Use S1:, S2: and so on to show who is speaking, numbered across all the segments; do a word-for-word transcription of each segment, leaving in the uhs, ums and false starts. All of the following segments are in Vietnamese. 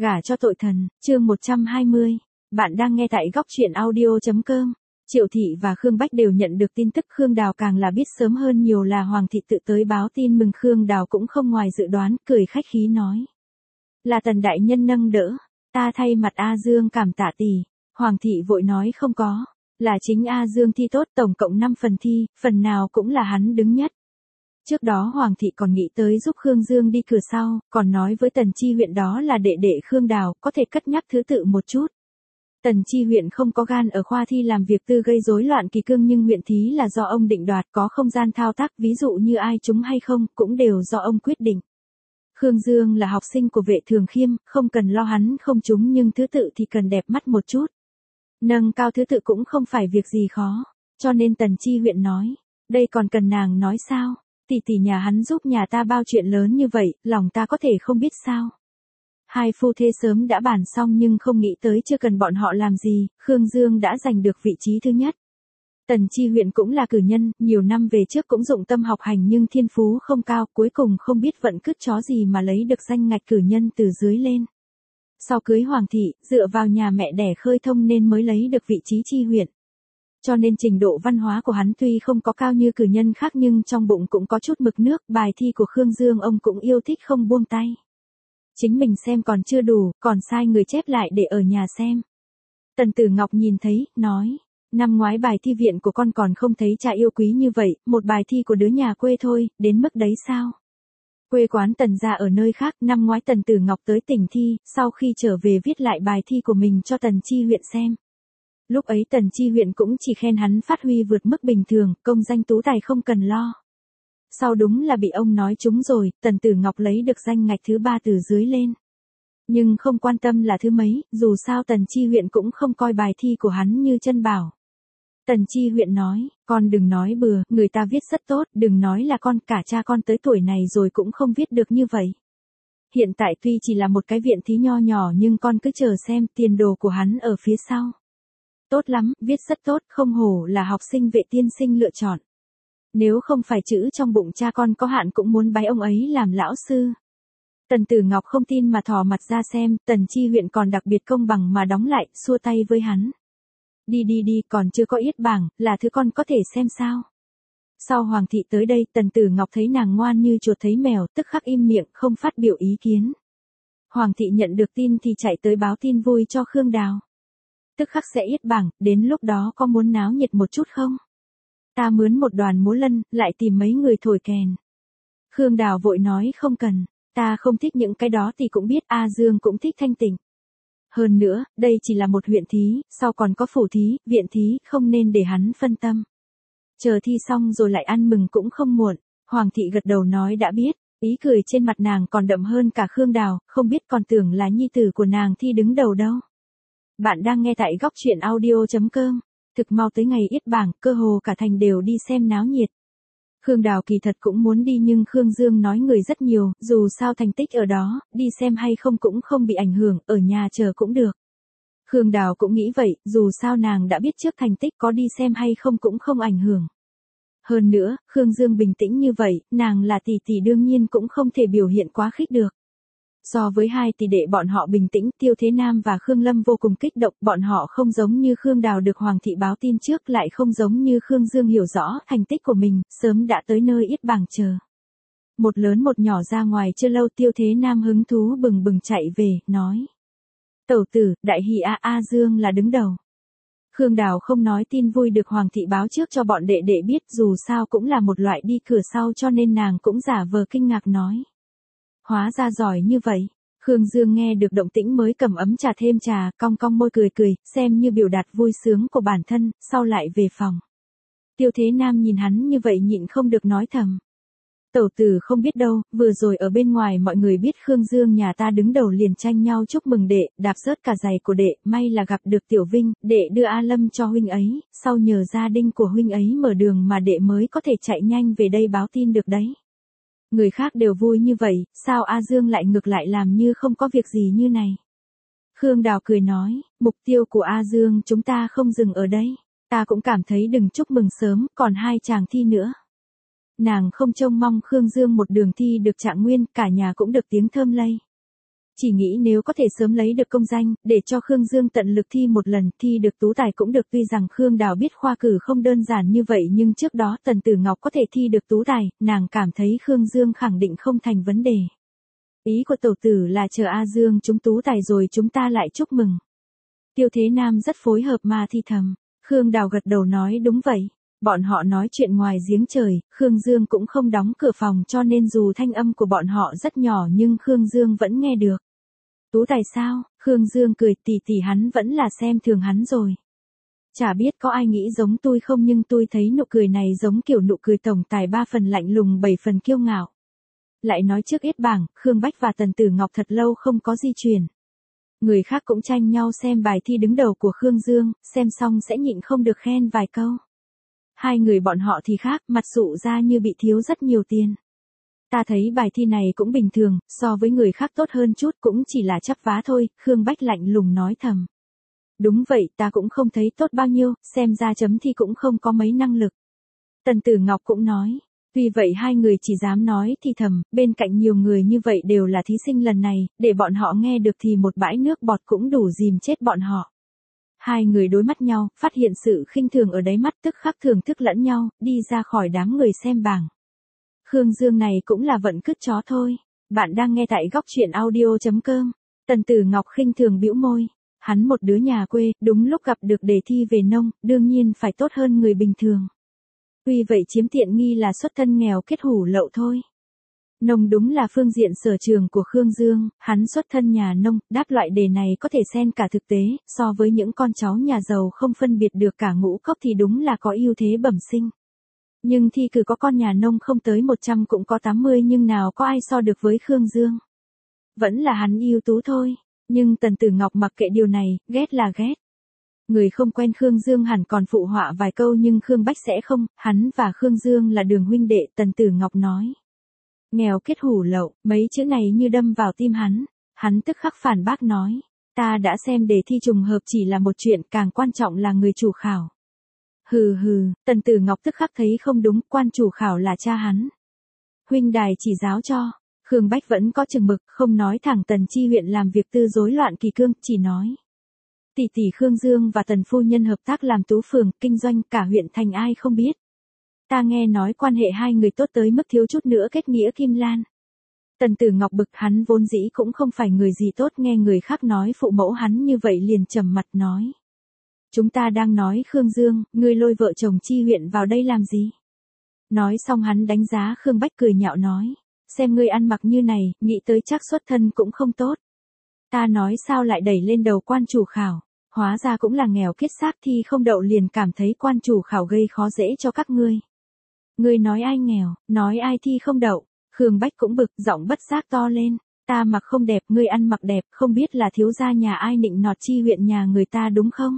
S1: Gả cho tội thần, chương một trăm hai mươi. Bạn đang nghe tại góc truyện audio.com. Triệu Thị và Khương Bách đều nhận được tin tức, Khương Đào càng là biết sớm hơn nhiều là Hoàng Thị tự tới báo tin mừng. Khương Đào cũng không ngoài dự đoán, cười khách khí nói. Là Tần đại nhân nâng đỡ, ta thay mặt A Dương cảm tạ tỷ. Hoàng Thị vội nói không có, là chính A Dương thi tốt, tổng cộng năm phần thi, phần nào cũng là hắn đứng nhất. Trước đó Hoàng Thị còn nghĩ tới giúp Khương Dương đi cửa sau, còn nói với Tần Chi huyện đó là đệ đệ Khương Đào, có thể cất nhắc thứ tự một chút. Tần Chi huyện không có gan ở khoa thi làm việc tư gây rối loạn kỳ cương, nhưng huyện thí là do ông định đoạt, có không gian thao tác, ví dụ như ai trúng hay không, cũng đều do ông quyết định. Khương Dương là học sinh của Vệ Thường Khiêm, không cần lo hắn không trúng, nhưng thứ tự thì cần đẹp mắt một chút. Nâng cao thứ tự cũng không phải việc gì khó, cho nên Tần Chi huyện nói, đây còn cần nàng nói sao? Tỷ tỷ nhà hắn giúp nhà ta bao chuyện lớn như vậy, lòng ta có thể không biết sao. Hai phu thê sớm đã bàn xong, nhưng không nghĩ tới chưa cần bọn họ làm gì, Khương Dương đã giành được vị trí thứ nhất. Tần Chi huyện cũng là cử nhân, nhiều năm về trước cũng dụng tâm học hành nhưng thiên phú không cao, cuối cùng không biết vận cứt chó gì mà lấy được danh ngạch cử nhân từ dưới lên. Sau cưới Hoàng Thị, dựa vào nhà mẹ đẻ khơi thông nên mới lấy được vị trí chi huyện. Cho nên trình độ văn hóa của hắn tuy không có cao như cử nhân khác, nhưng trong bụng cũng có chút mực nước, bài thi của Khương Dương ông cũng yêu thích không buông tay. Chính mình xem còn chưa đủ, còn sai người chép lại để ở nhà xem. Tần Tử Ngọc nhìn thấy, nói, năm ngoái bài thi viện của con còn không thấy cha yêu quý như vậy, một bài thi của đứa nhà quê thôi, đến mức đấy sao? Quê quán Tần gia ở nơi khác, năm ngoái Tần Tử Ngọc tới tỉnh thi, sau khi trở về viết lại bài thi của mình cho Tần Chi huyện xem. Lúc ấy Tần Chi huyện cũng chỉ khen hắn phát huy vượt mức bình thường, công danh tú tài không cần lo. Sau đúng là bị ông nói trúng rồi, Tần Tử Ngọc lấy được danh ngạch thứ ba từ dưới lên. Nhưng không quan tâm là thứ mấy, dù sao Tần Chi huyện cũng không coi bài thi của hắn như chân bảo. Tần Chi huyện nói, con đừng nói bừa, người ta viết rất tốt, đừng nói là con, cả cha con tới tuổi này rồi cũng không viết được như vậy. Hiện tại tuy chỉ là một cái viện thí nho nhỏ nhưng con cứ chờ xem, tiền đồ của hắn ở phía sau. Tốt lắm, viết rất tốt, không hổ là học sinh Vệ tiên sinh lựa chọn. Nếu không phải chữ trong bụng cha con có hạn cũng muốn bái ông ấy làm lão sư. Tần Tử Ngọc không tin mà thò mặt ra xem, Tần Chi huyện còn đặc biệt công bằng mà đóng lại, xua tay với hắn. Đi đi đi, còn chưa có yết bảng, là thứ con có thể xem sao. Sau Hoàng Thị tới đây, Tần Tử Ngọc thấy nàng ngoan như chuột thấy mèo, tức khắc im miệng, không phát biểu ý kiến. Hoàng Thị nhận được tin thì chạy tới báo tin vui cho Khương Đào. Tức khắc sẽ yết bảng, đến lúc đó có muốn náo nhiệt một chút không? Ta mướn một đoàn múa lân, lại tìm mấy người thổi kèn. Khương Đào vội nói không cần, ta không thích những cái đó thì cũng biết A Dương cũng thích thanh tịnh. Hơn nữa, đây chỉ là một huyện thí, sau còn có phủ thí, viện thí, không nên để hắn phân tâm. Chờ thi xong rồi lại ăn mừng cũng không muộn. Hoàng Thị gật đầu nói đã biết, ý cười trên mặt nàng còn đậm hơn cả Khương Đào, không biết còn tưởng là nhi tử của nàng thi đứng đầu đâu. Bạn đang nghe tại góc truyện audio.com. Thực mau tới ngày yết bảng, cơ hồ cả thành đều đi xem náo nhiệt. Khương Đào kỳ thật cũng muốn đi nhưng Khương Dương nói người rất nhiều, dù sao thành tích ở đó, đi xem hay không cũng không bị ảnh hưởng, ở nhà chờ cũng được. Khương Đào cũng nghĩ vậy, dù sao nàng đã biết trước thành tích có đi xem hay không cũng không ảnh hưởng. Hơn nữa, Khương Dương bình tĩnh như vậy, nàng là tỷ tỷ đương nhiên cũng không thể biểu hiện quá khích được. So với hai tỷ đệ bọn họ bình tĩnh, Tiêu Thế Nam và Khương Lâm vô cùng kích động, bọn họ không giống như Khương Đào được Hoàng Thị báo tin trước, lại không giống như Khương Dương hiểu rõ thành tích của mình, sớm đã tới nơi yết bảng chờ. Một lớn một nhỏ ra ngoài chưa lâu, Tiêu Thế Nam hứng thú bừng bừng chạy về, nói. Tẩu tử, đại hỷ A A Dương là đứng đầu. Khương Đào không nói tin vui được Hoàng Thị báo trước cho bọn đệ đệ biết, dù sao cũng là một loại đi cửa sau, cho nên nàng cũng giả vờ kinh ngạc nói. Hóa ra giỏi như vậy. Khương Dương nghe được động tĩnh mới cầm ấm trà thêm trà, cong cong môi cười cười, xem như biểu đạt vui sướng của bản thân, sau lại về phòng. Tiêu Thế Nam nhìn hắn như vậy nhịn không được nói thầm. Tẩu tử không biết đâu, vừa rồi ở bên ngoài mọi người biết Khương Dương nhà ta đứng đầu liền tranh nhau chúc mừng đệ, đạp rớt cả giày của đệ, may là gặp được Tiểu Vinh, đệ đưa A Lâm cho huynh ấy, sau nhờ gia đình của huynh ấy mở đường mà đệ mới có thể chạy nhanh về đây báo tin được đấy. Người khác đều vui như vậy, sao A Dương lại ngược lại làm như không có việc gì như này? Khương Đào cười nói, mục tiêu của A Dương chúng ta không dừng ở đây. Ta cũng cảm thấy đừng chúc mừng sớm, còn hai chàng thi nữa. Nàng không trông mong Khương Dương một đường thi được trạng nguyên, cả nhà cũng được tiếng thơm lây. chỉ nghĩ nếu có thể sớm lấy được công danh, để cho Khương Dương tận lực thi một lần, thi được tú tài cũng được. Tuy rằng Khương Đào biết khoa cử không đơn giản như vậy nhưng trước đó Tần Tử Ngọc có thể thi được tú tài, nàng cảm thấy Khương Dương khẳng định không thành vấn đề. Ý của tẩu tử là chờ A Dương chúng tú tài rồi chúng ta lại chúc mừng. Tiêu Thế Nam rất phối hợp mà thì thầm. Khương Đào gật đầu nói đúng vậy. Bọn họ nói chuyện ngoài giếng trời, Khương Dương cũng không đóng cửa phòng cho nên dù thanh âm của bọn họ rất nhỏ nhưng Khương Dương vẫn nghe được. Tú tài sao? Khương Dương cười, tỷ tỷ hắn vẫn là xem thường hắn rồi. Chả biết có ai nghĩ giống tôi không nhưng tôi thấy nụ cười này giống kiểu nụ cười tổng tài ba phần lạnh lùng bảy phần kiêu ngạo. Lại nói trước yết bảng, Khương Bách và Tần Tử Ngọc thật lâu không có di chuyển. Người khác cũng tranh nhau xem bài thi đứng đầu của Khương Dương, xem xong sẽ nhịn không được khen vài câu. Hai người bọn họ thì khác, mặt sụ ra như bị thiếu rất nhiều tiền. Ta thấy bài thi này cũng bình thường, so với người khác tốt hơn chút cũng chỉ là chắp vá thôi, Khương Bách lạnh lùng nói thầm. Đúng vậy, ta cũng không thấy tốt bao nhiêu, xem ra chấm thi cũng không có mấy năng lực. Tần Tử Ngọc cũng nói. Vì vậy hai người chỉ dám nói thì thầm, bên cạnh nhiều người như vậy đều là thí sinh lần này, để bọn họ nghe được thì một bãi nước bọt cũng đủ dìm chết bọn họ. Hai người đối mắt nhau, phát hiện sự khinh thường ở đáy mắt tức khắc thưởng thức lẫn nhau, đi ra khỏi đám người xem bảng. Khương Dương này cũng là vận cứt chó thôi. Bạn đang nghe tại góc truyện audio chấm com. Tần Tử Ngọc khinh thường bĩu môi. Hắn một đứa nhà quê, đúng lúc gặp được đề thi về nông, đương nhiên phải tốt hơn người bình thường. Tuy vậy chiếm tiện nghi là xuất thân nghèo kết hủ lậu thôi. Nông đúng là phương diện sở trường của Khương Dương, hắn xuất thân nhà nông, đáp loại đề này có thể xen cả thực tế, so với những con cháu nhà giàu không phân biệt được cả ngũ cốc thì đúng là có ưu thế bẩm sinh. Nhưng thi cử có con nhà nông không tới một trăm cũng có tám mươi nhưng nào có ai so được với Khương Dương. Vẫn là hắn ưu tú thôi, nhưng Tần Tử Ngọc mặc kệ điều này, ghét là ghét. Người không quen Khương Dương hẳn còn phụ họa vài câu nhưng Khương Bách sẽ không, hắn và Khương Dương là đường huynh đệ, Tần Tử Ngọc nói. Nghèo kết hủ lậu, mấy chữ này như đâm vào tim hắn, hắn tức khắc phản bác nói. Ta đã xem đề thi trùng hợp chỉ là một chuyện, càng quan trọng là người chủ khảo. Hừ hừ, Tần Tử Ngọc tức khắc thấy không đúng, quan chủ khảo là cha hắn. Huynh đài chỉ giáo cho. Khương Bách vẫn có chừng mực, không nói thẳng Tần Chi huyện làm việc tư rối loạn kỳ cương, chỉ nói. Tỷ tỷ Khương Dương và Tần phu nhân hợp tác làm tú phường, kinh doanh, cả huyện thành ai không biết. Ta nghe nói quan hệ hai người tốt tới mức thiếu chút nữa kết nghĩa kim lan. Tần Tử Ngọc bực, hắn vốn dĩ cũng không phải người gì tốt, nghe người khác nói phụ mẫu hắn như vậy liền trầm mặt nói. Chúng ta đang nói Khương Dương, ngươi lôi vợ chồng Chi huyện vào đây làm gì? Nói xong hắn đánh giá Khương Bách cười nhạo nói. Xem ngươi ăn mặc như này, nghĩ tới chắc xuất thân cũng không tốt. Ta nói sao lại đẩy lên đầu quan chủ khảo, hóa ra cũng là nghèo kiết xác thi không đậu liền cảm thấy quan chủ khảo gây khó dễ cho các ngươi. Ngươi nói ai nghèo, nói ai thi không đậu, Khương Bách cũng bực, giọng bất giác to lên, ta mặc không đẹp, ngươi ăn mặc đẹp, không biết là thiếu gia nhà ai nịnh nọt Chi huyện nhà người ta đúng không?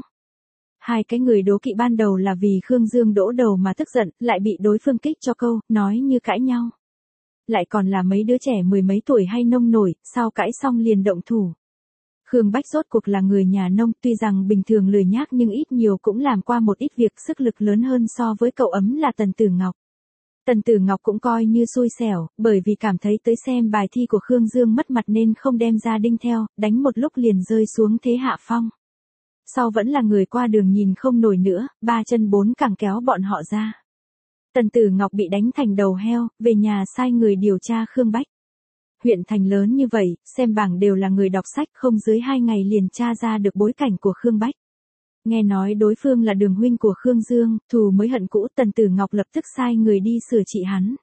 S1: Hai cái người đố kỵ ban đầu là vì Khương Dương đỗ đầu mà tức giận, lại bị đối phương kích cho câu, nói như cãi nhau. Lại còn là mấy đứa trẻ mười mấy tuổi hay nông nổi, sau cãi xong liền động thủ. Khương Bách rốt cuộc là người nhà nông, tuy rằng bình thường lười nhác nhưng ít nhiều cũng làm qua một ít việc sức lực lớn hơn so với cậu ấm là Tần Tử Ngọc. Tần Tử Ngọc cũng coi như xui xẻo, bởi vì cảm thấy tới xem bài thi của Khương Dương mất mặt nên không đem ra đinh theo, đánh một lúc liền rơi xuống thế hạ phong. Sau vẫn là người qua đường nhìn không nổi nữa, ba chân bốn cẳng kéo bọn họ ra. Tần Tử Ngọc bị đánh thành đầu heo, về nhà sai người điều tra Khương Bách. Huyện thành lớn như vậy, xem bảng đều là người đọc sách, không dưới hai ngày liền tra ra được bối cảnh của Khương Bách. Nghe nói đối phương là đường huynh của Khương Dương, thù mới hận cũ, Tần Tử Ngọc lập tức sai người đi sửa trị hắn.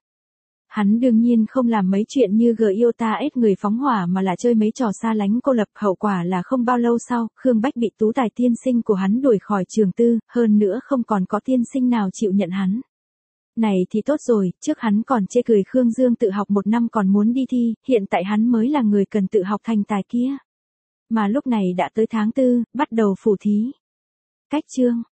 S1: Hắn đương nhiên không làm mấy chuyện như gờ yêu ta ết người phóng hỏa mà là chơi mấy trò xa lánh cô lập, hậu quả là không bao lâu sau, Khương Bách bị tú tài tiên sinh của hắn đuổi khỏi trường tư, hơn nữa không còn có tiên sinh nào chịu nhận hắn. Này thì tốt rồi, trước hắn còn chê cười Khương Dương tự học một năm còn muốn đi thi, hiện tại hắn mới là người cần tự học thành tài kia. Mà lúc này đã tới tháng tư, bắt đầu phủ thí. Cách chương